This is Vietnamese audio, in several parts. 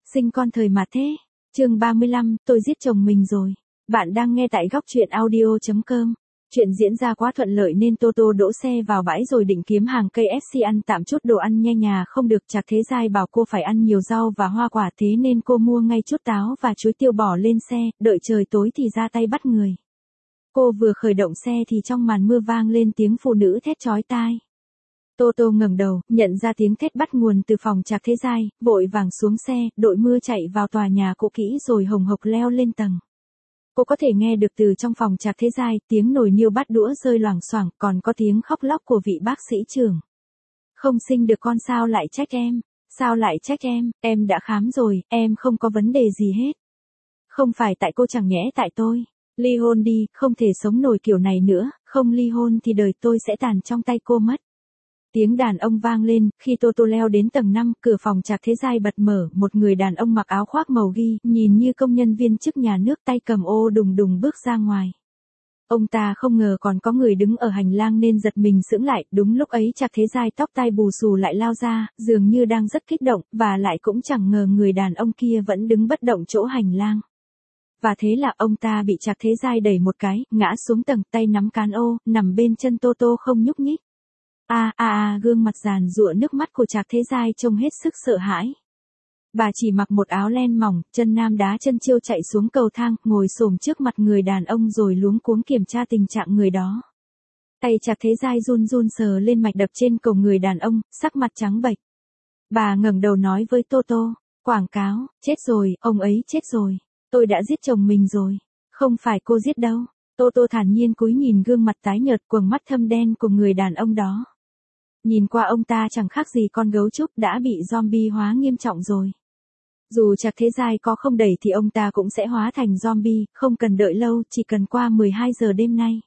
Sinh con thời mà thế. Chương 35, tôi giết chồng mình rồi. Bạn đang nghe tại góc truyện audio.com. Chuyện diễn ra quá thuận lợi nên Toto đỗ xe vào bãi rồi định kiếm hàng KFC ăn tạm chút đồ ăn nhanh nhà không được. Trạc Thế Giai bảo cô phải ăn nhiều rau và hoa quả, thế nên cô mua ngay chút táo và chuối tiêu bỏ lên xe, đợi trời tối thì ra tay bắt người. Cô vừa khởi động xe thì trong màn mưa vang lên tiếng phụ nữ thét chói tai. Toto ngẩng đầu, nhận ra tiếng thét bắt nguồn từ phòng Trạc Thế Giai, vội vàng xuống xe, đội mưa chạy vào tòa nhà cũ kỹ rồi hồng hộc leo lên tầng. Cô có thể nghe được từ trong phòng Trạc Thế Giai, tiếng nồi niêu bát đũa rơi loảng xoảng, còn có tiếng khóc lóc của vị bác sĩ trưởng. Không sinh được con sao lại trách em? Sao lại trách em đã khám rồi, em không có vấn đề gì hết. Không phải tại cô chẳng nhẽ tại tôi. Ly hôn đi, không thể sống nổi kiểu này nữa, không ly hôn thì đời tôi sẽ tàn trong tay cô mất. Tiếng đàn ông vang lên, khi Toto leo đến tầng 5, cửa phòng Trạc Thế Giai bật mở, một người đàn ông mặc áo khoác màu ghi, nhìn như công nhân viên chức nhà nước, tay cầm ô đùng đùng bước ra ngoài. Ông ta không ngờ còn có người đứng ở hành lang nên giật mình sững lại, đúng lúc ấy Trạc Thế Giai tóc tai bù xù lại lao ra, dường như đang rất kích động, và lại cũng chẳng ngờ người đàn ông kia vẫn đứng bất động chỗ hành lang. Và thế là ông ta bị Trạc Thế Giai đẩy một cái, ngã xuống tầng, tay nắm cán ô, nằm bên chân Toto không nhúc nhích. Gương mặt giàn giụa nước mắt của Trạc Thế Giai trông hết sức sợ hãi. Bà chỉ mặc một áo len mỏng, chân nam đá chân chiêu chạy xuống cầu thang, ngồi xổm trước mặt người đàn ông rồi luống cuống kiểm tra tình trạng người đó. Tay Trạc Thế Giai run run sờ lên mạch đập trên cổ người đàn ông, sắc mặt trắng bệch. Bà ngẩng đầu nói với Toto, quảng cáo, chết rồi, ông ấy chết rồi. Tôi đã giết chồng mình rồi. Không phải cô giết đâu. Toto thản nhiên cúi nhìn gương mặt tái nhợt quầng mắt thâm đen của người đàn ông đó. Nhìn qua ông ta chẳng khác gì con gấu trúc đã bị zombie hóa nghiêm trọng rồi. Dù Trạc Thế Giai có không đẩy thì ông ta cũng sẽ hóa thành zombie, không cần đợi lâu, chỉ cần qua 12 giờ đêm nay.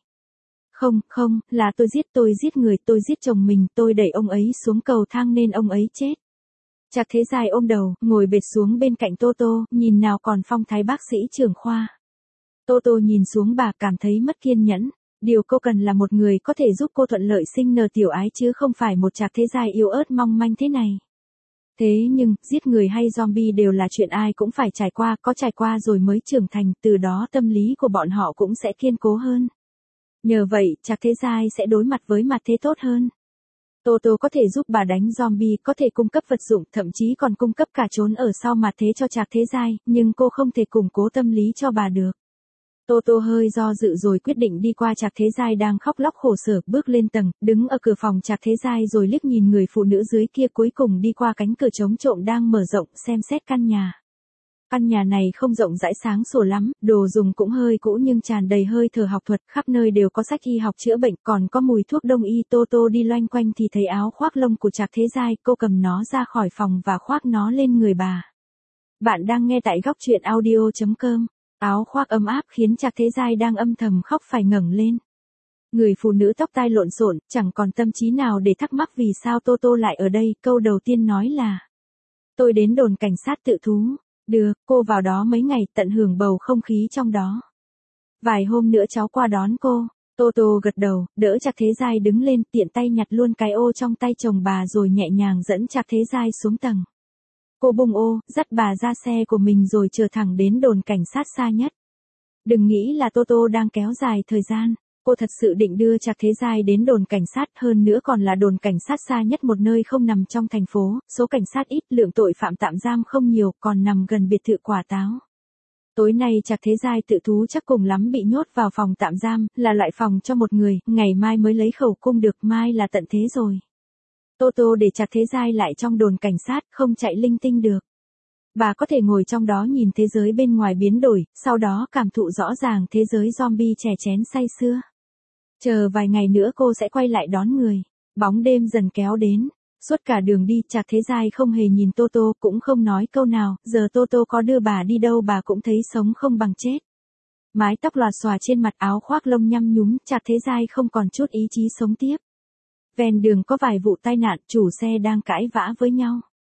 Không, là tôi giết người, tôi giết chồng mình, tôi đẩy ông ấy xuống cầu thang nên ông ấy chết. Trạc Thế Giai ôm đầu, ngồi bệt xuống bên cạnh Toto, nhìn nào còn phong thái bác sĩ trưởng khoa. Toto nhìn xuống bà cảm thấy mất kiên nhẫn. Điều cô cần là một người có thể giúp cô thuận lợi sinh nở tiểu ái chứ không phải một Trạc Thế Giai yếu ớt mong manh thế này. Thế nhưng, giết người hay zombie đều là chuyện ai cũng phải trải qua, có trải qua rồi mới trưởng thành, từ đó tâm lý của bọn họ cũng sẽ kiên cố hơn. Nhờ vậy, Trạc Thế Giai sẽ đối mặt với mặt thế tốt hơn. Toto có thể giúp bà đánh zombie, có thể cung cấp vật dụng, thậm chí còn cung cấp cả trốn ở sau mặt thế cho Trạc Thế Giai, nhưng cô không thể củng cố tâm lý cho bà được. Toto hơi do dự rồi quyết định đi qua Trạc Thế Giai đang khóc lóc khổ sở, bước lên tầng, đứng ở cửa phòng Trạc Thế Giai rồi liếc nhìn người phụ nữ dưới kia, cuối cùng đi qua cánh cửa chống trộm đang mở rộng, xem xét căn nhà. Căn nhà này không rộng rãi sáng sủa lắm, đồ dùng cũng hơi cũ nhưng tràn đầy hơi thở học thuật, khắp nơi đều có sách y học chữa bệnh, còn có mùi thuốc đông y. Toto đi loanh quanh thì thấy áo khoác lông của Trạc Thế Giai, cô cầm nó ra khỏi phòng và khoác nó lên người bà. Bạn đang nghe tại góc truyện audio.com. Áo khoác ấm áp khiến Trạc Thế Giai đang âm thầm khóc phải ngẩng lên. Người phụ nữ tóc tai lộn xộn, chẳng còn tâm trí nào để thắc mắc vì sao Toto lại ở đây, câu đầu tiên nói là: tôi đến đồn cảnh sát tự thú. Được, cô vào đó mấy ngày, tận hưởng bầu không khí trong đó. Vài hôm nữa cháu qua đón cô. Toto gật đầu, đỡ Trạc Thế Giai đứng lên, tiện tay nhặt luôn cái ô trong tay chồng bà rồi nhẹ nhàng dẫn Trạc Thế Giai xuống tầng. Cô bung ô, dắt bà ra xe của mình rồi chờ thẳng đến đồn cảnh sát xa nhất. Đừng nghĩ là Toto đang kéo dài thời gian. Cô thật sự định đưa Trạc Thế Giai đến đồn cảnh sát, hơn nữa còn là đồn cảnh sát xa nhất, một nơi không nằm trong thành phố, số cảnh sát ít, lượng tội phạm tạm giam không nhiều, còn nằm gần biệt thự Quả Táo. Tối nay Trạc Thế Giai tự thú chắc cùng lắm bị nhốt vào phòng tạm giam, là loại phòng cho một người, ngày mai mới lấy khẩu cung được, mai là tận thế rồi. Toto để Trạc Thế Giai lại trong đồn cảnh sát, không chạy linh tinh được. Bà có thể ngồi trong đó nhìn thế giới bên ngoài biến đổi, sau đó cảm thụ rõ ràng thế giới zombie chè chén say sưa. Chờ vài ngày nữa cô sẽ quay lại đón người. Bóng đêm dần kéo đến. Suốt cả đường đi, Trạc Thế Giai không hề nhìn Toto, cũng không nói câu nào, giờ Toto có đưa bà đi đâu bà cũng thấy sống không bằng chết. Mái tóc lòa xòa trên mặt, áo khoác lông nhăm nhúm, Trạc Thế Giai không còn chút ý chí sống tiếp. Ven đường có vài vụ tai nạn, chủ xe đang cãi vã với nhau.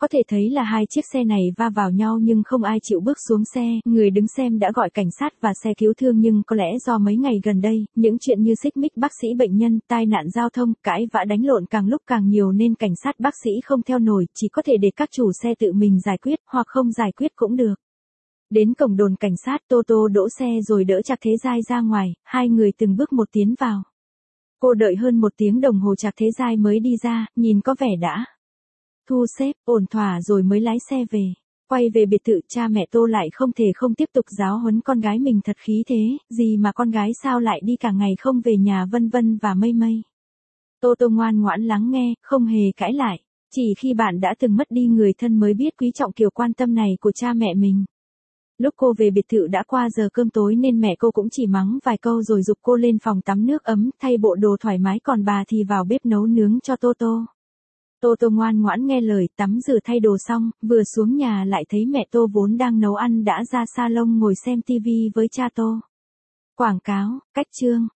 Có thể thấy là hai chiếc xe này va vào nhau nhưng không ai chịu bước xuống xe, người đứng xem đã gọi cảnh sát và xe cứu thương nhưng có lẽ do mấy ngày gần đây, những chuyện như xích mích bác sĩ bệnh nhân, tai nạn giao thông, cãi vã đánh lộn càng lúc càng nhiều nên cảnh sát bác sĩ không theo nổi, chỉ có thể để các chủ xe tự mình giải quyết, hoặc không giải quyết cũng được. Đến cổng đồn cảnh sát, Toto đỗ xe rồi đỡ Trạc Thế Giai ra ngoài, hai người từng bước một tiến vào. Cô đợi hơn 1 tiếng đồng hồ Trạc Thế Giai mới đi ra, nhìn có vẻ đã thu xếp, ổn thỏa rồi mới lái xe về. Quay về biệt thự, cha mẹ Tô lại không thể không tiếp tục giáo huấn con gái mình thật khí thế, gì mà con gái sao lại đi cả ngày không về nhà vân vân và mây mây. Tô ngoan ngoãn lắng nghe, không hề cãi lại. Chỉ khi bạn đã từng mất đi người thân mới biết quý trọng kiểu quan tâm này của cha mẹ mình. Lúc cô về biệt thự đã qua giờ cơm tối nên mẹ cô cũng chỉ mắng vài câu rồi giục cô lên phòng tắm nước ấm, thay bộ đồ thoải mái, còn bà thì vào bếp nấu nướng cho Tô. Tô ngoan ngoãn nghe lời, tắm rửa thay đồ xong, vừa xuống nhà lại thấy mẹ Tô vốn đang nấu ăn đã ra salon ngồi xem tivi với cha Tô. Quảng cáo, cách chương.